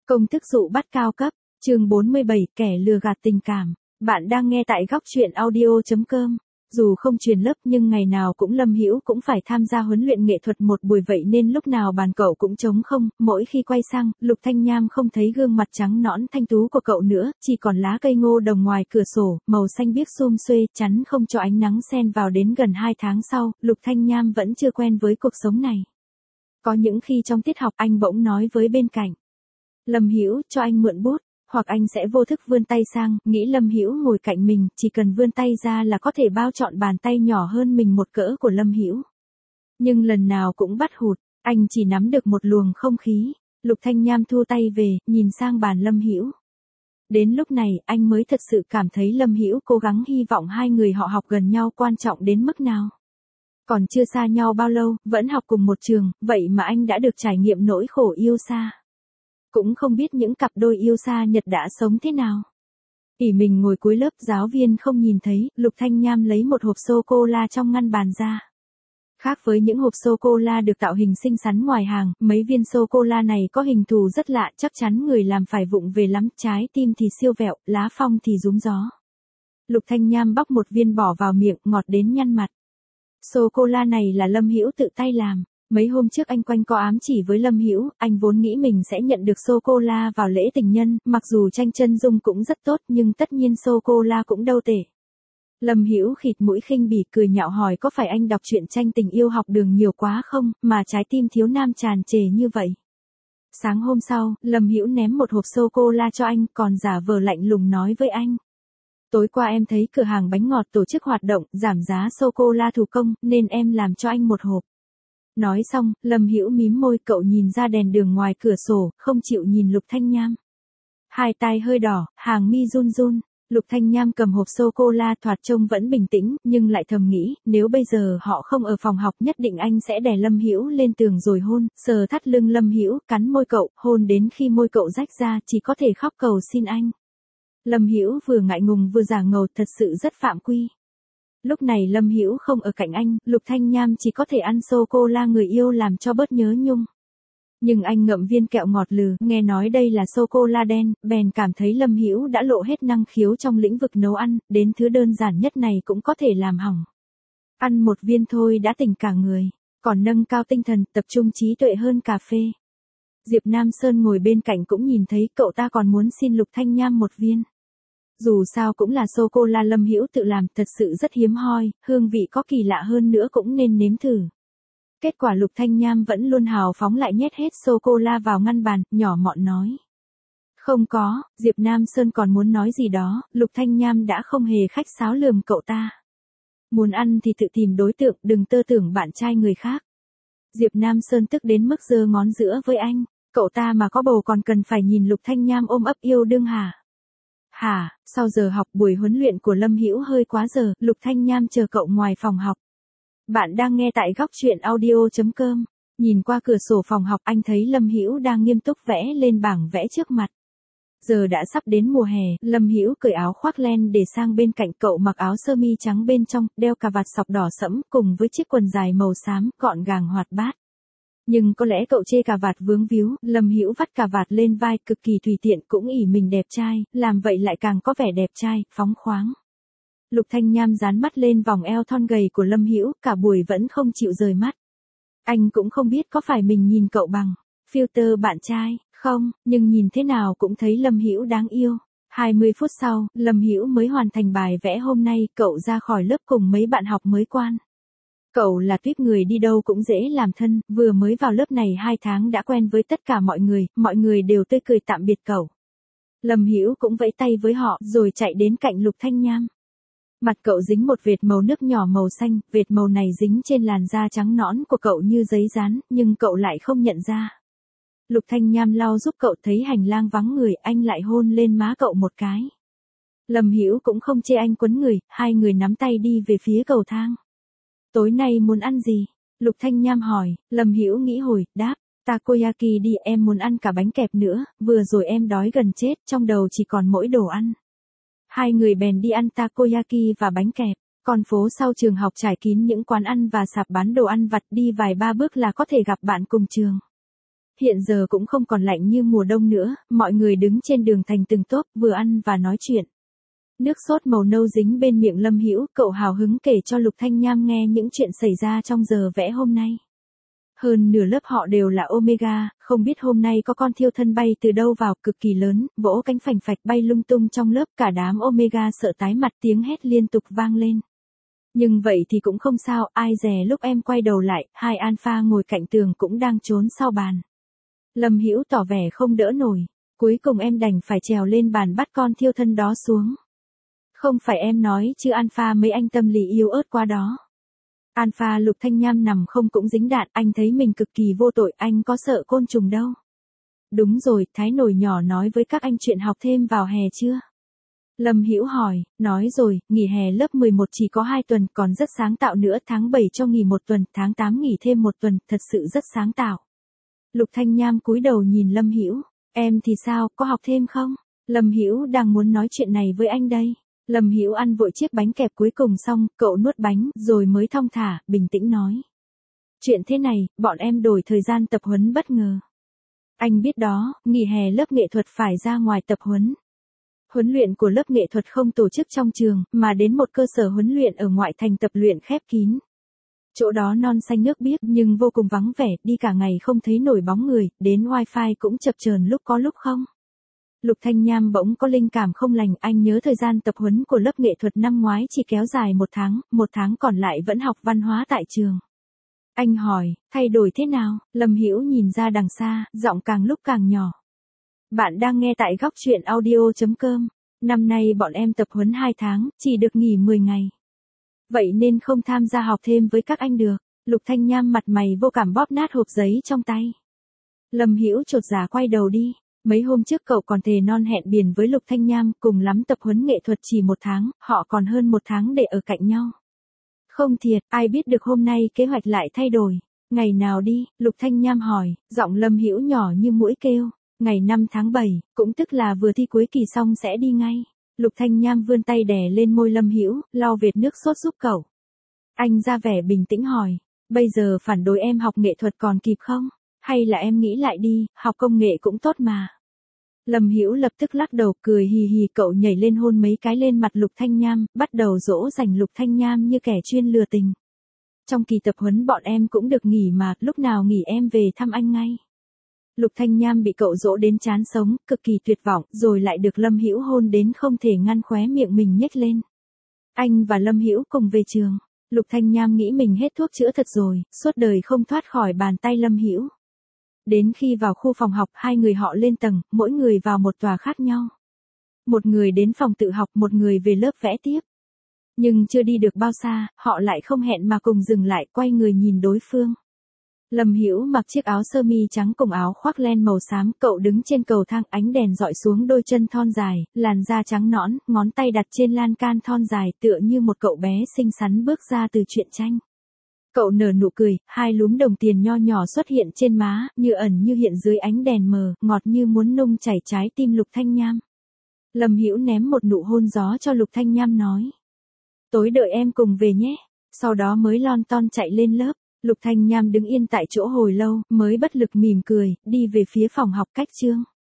Công thức dụ bắt cao cấp, chương 47, kẻ lừa gạt tình cảm. Bạn đang nghe tại góc truyện audio.com. Dù không truyền lớp nhưng ngày nào cũng Lâm Hữu cũng phải tham gia huấn luyện nghệ thuật một buổi vậy nên lúc nào bàn cậu cũng trống không, mỗi khi quay sang, Lục Thanh Nham không thấy gương mặt trắng nõn thanh tú của cậu nữa, chỉ còn lá cây ngô đồng ngoài cửa sổ, màu xanh biếc sum xuê, chắn không cho ánh nắng sen vào. Đến gần 2 tháng sau, Lục Thanh Nham vẫn chưa quen với cuộc sống này. Có những khi trong tiết học anh bỗng nói với bên cạnh: Lâm Hữu, cho anh mượn bút. Hoặc anh sẽ vô thức vươn tay sang, nghĩ Lâm Hữu ngồi cạnh mình, chỉ cần vươn tay ra là có thể bao trọn bàn tay nhỏ hơn mình một cỡ của Lâm Hữu. Nhưng lần nào cũng bắt hụt, anh chỉ nắm được một luồng không khí. Lục Thanh Nham thu tay về, nhìn sang bàn Lâm Hữu. Đến lúc này, anh mới thật sự cảm thấy Lâm Hữu cố gắng hy vọng hai người họ học gần nhau quan trọng đến mức nào. Còn chưa xa nhau bao lâu, vẫn học cùng một trường, vậy mà anh đã được trải nghiệm nỗi khổ yêu xa. Cũng không biết những cặp đôi yêu xa Nhật đã sống thế nào. Ỷ mình ngồi cuối lớp, giáo viên không nhìn thấy, Lục Thanh Nham lấy một hộp sô-cô-la trong ngăn bàn ra. Khác với những hộp sô-cô-la được tạo hình xinh xắn ngoài hàng, mấy viên sô-cô-la này có hình thù rất lạ, chắc chắn người làm phải vụng về lắm, trái tim thì siêu vẹo, lá phong thì rúm gió. Lục Thanh Nham bóc một viên bỏ vào miệng, ngọt đến nhăn mặt. Sô-cô-la này là Lâm Hữu tự tay làm. Mấy hôm trước anh quanh co ám chỉ với Lâm Hữu, anh vốn nghĩ mình sẽ nhận được sô-cô-la vào lễ tình nhân, mặc dù tranh chân dung cũng rất tốt nhưng tất nhiên sô-cô-la cũng đâu tệ. Lâm Hữu khịt mũi khinh bỉ cười nhạo hỏi có phải anh đọc truyện tranh tình yêu học đường nhiều quá không, mà trái tim thiếu nam tràn trề như vậy. Sáng hôm sau, Lâm Hữu ném một hộp sô-cô-la cho anh, còn giả vờ lạnh lùng nói với anh: Tối qua em thấy cửa hàng bánh ngọt tổ chức hoạt động, giảm giá sô-cô-la thủ công, nên em làm cho anh một hộp. Nói xong, Lâm Hữu mím môi, cậu nhìn ra đèn đường ngoài cửa sổ, không chịu nhìn Lục Thanh Nham. Hai tai hơi đỏ, hàng mi run run. Lục Thanh Nham cầm hộp sô-cô-la, thoạt trông vẫn bình tĩnh, nhưng lại thầm nghĩ, nếu bây giờ họ không ở phòng học nhất định anh sẽ đè Lâm Hữu lên tường rồi hôn, sờ thắt lưng Lâm Hữu, cắn môi cậu, hôn đến khi môi cậu rách ra, chỉ có thể khóc cầu xin anh. Lâm Hữu vừa ngại ngùng vừa giả ngầu, thật sự rất phạm quy. Lúc này Lâm Hữu không ở cạnh anh, Lục Thanh Nham chỉ có thể ăn sô-cô-la người yêu làm cho bớt nhớ nhung. Nhưng anh ngậm viên kẹo ngọt lừ, nghe nói đây là sô-cô-la đen, bèn cảm thấy Lâm Hữu đã lộ hết năng khiếu trong lĩnh vực nấu ăn, đến thứ đơn giản nhất này cũng có thể làm hỏng. Ăn một viên thôi đã tỉnh cả người, còn nâng cao tinh thần, tập trung trí tuệ hơn cà phê. Diệp Nam Sơn ngồi bên cạnh cũng nhìn thấy, cậu ta còn muốn xin Lục Thanh Nham một viên. Dù sao cũng là sô-cô-la Lâm Hữu tự làm, thật sự rất hiếm hoi, hương vị có kỳ lạ hơn nữa cũng nên nếm thử. Kết quả Lục Thanh Nham vẫn luôn hào phóng lại nhét hết sô-cô-la vào ngăn bàn, nhỏ mọn nói: Không có. Diệp Nam Sơn còn muốn nói gì đó, Lục Thanh Nham đã không hề khách sáo lườm cậu ta. Muốn ăn thì tự tìm đối tượng, đừng tơ tưởng bạn trai người khác. Diệp Nam Sơn tức đến mức giơ ngón giữa với anh, cậu ta mà có bầu còn cần phải nhìn Lục Thanh Nham ôm ấp yêu đương hả? Hả, sau giờ học buổi huấn luyện của Lâm Hữu hơi quá giờ, Lục Thanh Nham chờ cậu ngoài phòng học. Bạn đang nghe tại góc truyện audio.com. Nhìn qua cửa sổ phòng học anh thấy Lâm Hữu đang nghiêm túc vẽ lên bảng vẽ trước mặt. Giờ đã sắp đến mùa hè, Lâm Hữu cởi áo khoác len để sang bên cạnh, cậu mặc áo sơ mi trắng bên trong, đeo cà vạt sọc đỏ sẫm cùng với chiếc quần dài màu xám, gọn gàng hoạt bát. Nhưng có lẽ cậu chê cà vạt vướng víu, Lâm Hữu vắt cà vạt lên vai cực kỳ tùy tiện, cũng ỷ mình đẹp trai, làm vậy lại càng có vẻ đẹp trai, phóng khoáng. Lục Thanh Nham dán mắt lên vòng eo thon gầy của Lâm Hữu, cả buổi vẫn không chịu rời mắt. Anh cũng không biết có phải mình nhìn cậu bằng filter bạn trai không, nhưng nhìn thế nào cũng thấy Lâm Hữu đáng yêu. 20 phút sau, Lâm Hữu mới hoàn thành bài vẽ hôm nay, cậu ra khỏi lớp cùng mấy bạn học mới quan. Cậu là tuýp người đi đâu cũng dễ làm thân, vừa mới vào lớp này 2 tháng đã quen với tất cả mọi người đều tươi cười tạm biệt cậu. Lâm Hữu cũng vẫy tay với họ rồi chạy đến cạnh Lục Thanh Nham. Mặt cậu dính một vệt màu nước nhỏ màu xanh, vệt màu này dính trên làn da trắng nõn của cậu như giấy dán, nhưng cậu lại không nhận ra. Lục Thanh Nham lau giúp cậu, thấy hành lang vắng người, anh lại hôn lên má cậu một cái. Lâm Hữu cũng không chê anh quấn người, hai người nắm tay đi về phía cầu thang. Tối nay muốn ăn gì? Lục Thanh Nham hỏi. Lâm Hữu nghĩ hồi, đáp: Takoyaki đi, em muốn ăn cả bánh kẹp nữa, vừa rồi em đói gần chết, trong đầu chỉ còn mỗi đồ ăn. Hai người bèn đi ăn takoyaki và bánh kẹp. Con phố sau trường học trải kín những quán ăn và sạp bán đồ ăn vặt, đi vài ba bước là có thể gặp bạn cùng trường. Hiện giờ cũng không còn lạnh như mùa đông nữa, mọi người đứng trên đường thành từng tốp vừa ăn và nói chuyện. Nước sốt màu nâu dính bên miệng Lâm Hữu, cậu hào hứng kể cho Lục Thanh Nham nghe những chuyện xảy ra trong giờ vẽ hôm nay. Hơn nửa lớp họ đều là Omega, không biết hôm nay có con thiêu thân bay từ đâu vào, cực kỳ lớn, vỗ cánh phành phạch bay lung tung trong lớp, cả đám Omega sợ tái mặt, tiếng hét liên tục vang lên. Nhưng vậy thì cũng không sao, ai dè lúc em quay đầu lại, hai Alpha ngồi cạnh tường cũng đang trốn sau bàn. Lâm Hữu tỏ vẻ không đỡ nổi, cuối cùng em đành phải trèo lên bàn bắt con thiêu thân đó xuống. Không phải em nói chứ Alpha mấy anh tâm lý yếu ớt quá đó. Alpha Lục Thanh Nham nằm không cũng dính đạn, anh thấy mình cực kỳ vô tội, anh có sợ côn trùng đâu. Đúng rồi, Thái Nổi nhỏ nói với các anh chuyện học thêm vào hè chưa? Lâm Hữu hỏi, nói rồi, nghỉ hè lớp 11 chỉ có 2 tuần, còn rất sáng tạo nữa, tháng 7 cho nghỉ 1 tuần, tháng 8 nghỉ thêm 1 tuần, thật sự rất sáng tạo. Lục Thanh Nham cúi đầu nhìn Lâm Hữu, em thì sao, có học thêm không? Lâm Hữu đang muốn nói chuyện này với anh đây. Lâm Hữu ăn vội chiếc bánh kẹp cuối cùng xong, cậu nuốt bánh, rồi mới thong thả, bình tĩnh nói. Chuyện thế này, bọn em đổi thời gian tập huấn bất ngờ. Anh biết đó, nghỉ hè lớp nghệ thuật phải ra ngoài tập huấn. Huấn luyện của lớp nghệ thuật không tổ chức trong trường, mà đến một cơ sở huấn luyện ở ngoại thành tập luyện khép kín. Chỗ đó non xanh nước biếc nhưng vô cùng vắng vẻ, đi cả ngày không thấy nổi bóng người, đến wifi cũng chập chờn lúc có lúc không. Lục Thanh Nham bỗng có linh cảm không lành, anh nhớ thời gian tập huấn của lớp nghệ thuật năm ngoái chỉ kéo dài 1 tháng còn lại vẫn học văn hóa tại trường. Anh hỏi, thay đổi thế nào? Lâm Hữu nhìn ra đằng xa, giọng càng lúc càng nhỏ. Bạn đang nghe tại góc truyện audio.com. Năm nay bọn em tập huấn 2 tháng, chỉ được nghỉ 10 ngày. Vậy nên không tham gia học thêm với các anh được. Lục Thanh Nham mặt mày vô cảm bóp nát hộp giấy trong tay. Lâm Hữu chột dạ quay đầu đi. Mấy hôm trước cậu còn thề non hẹn biển với Lục Thanh Nham, cùng lắm tập huấn nghệ thuật chỉ 1 tháng, họ còn hơn 1 tháng để ở cạnh nhau. Không thiệt, ai biết được hôm nay kế hoạch lại thay đổi. Ngày nào đi? Lục Thanh Nham hỏi, giọng Lâm Hữu nhỏ như muỗi kêu. Ngày 5 tháng 7, cũng tức là vừa thi cuối kỳ xong sẽ đi ngay. Lục Thanh Nham vươn tay đè lên môi Lâm Hữu, lau vệt nước sốt giúp cậu. Anh ra vẻ bình tĩnh hỏi, bây giờ phản đối em học nghệ thuật còn kịp không? Hay là em nghĩ lại đi, học công nghệ cũng tốt mà. Lâm Hữu lập tức lắc đầu, cười hì hì, cậu nhảy lên hôn mấy cái lên mặt Lục Thanh Nham, bắt đầu dỗ dành Lục Thanh Nham như kẻ chuyên lừa tình. Trong kỳ tập huấn bọn em cũng được nghỉ mà, lúc nào nghỉ em về thăm anh ngay. Lục Thanh Nham bị cậu dỗ đến chán sống, cực kỳ tuyệt vọng, rồi lại được Lâm Hữu hôn đến không thể ngăn khóe miệng mình nhếch lên. Anh và Lâm Hữu cùng về trường. Lục Thanh Nham nghĩ mình hết thuốc chữa thật rồi, suốt đời không thoát khỏi bàn tay Lâm Hữu. Đến khi vào khu phòng học, hai người họ lên tầng, mỗi người vào một tòa khác nhau. Một người đến phòng tự học, một người về lớp vẽ tiếp. Nhưng chưa đi được bao xa, họ lại không hẹn mà cùng dừng lại, quay người nhìn đối phương. Lâm Hữu mặc chiếc áo sơ mi trắng cùng áo khoác len màu xám, cậu đứng trên cầu thang, ánh đèn dọi xuống đôi chân thon dài, làn da trắng nõn, ngón tay đặt trên lan can thon dài, tựa như một cậu bé xinh xắn bước ra từ truyện tranh. Cậu nở nụ cười, hai lúm đồng tiền nho nhỏ xuất hiện trên má, như ẩn như hiện dưới ánh đèn mờ, ngọt như muốn nung chảy trái tim Lục Thanh Nham. Lâm Hữu ném một nụ hôn gió cho Lục Thanh Nham nói. Tối đợi em cùng về nhé. Sau đó mới lon ton chạy lên lớp. Lục Thanh Nham đứng yên tại chỗ hồi lâu, mới bất lực mỉm cười, đi về phía phòng học cách chương.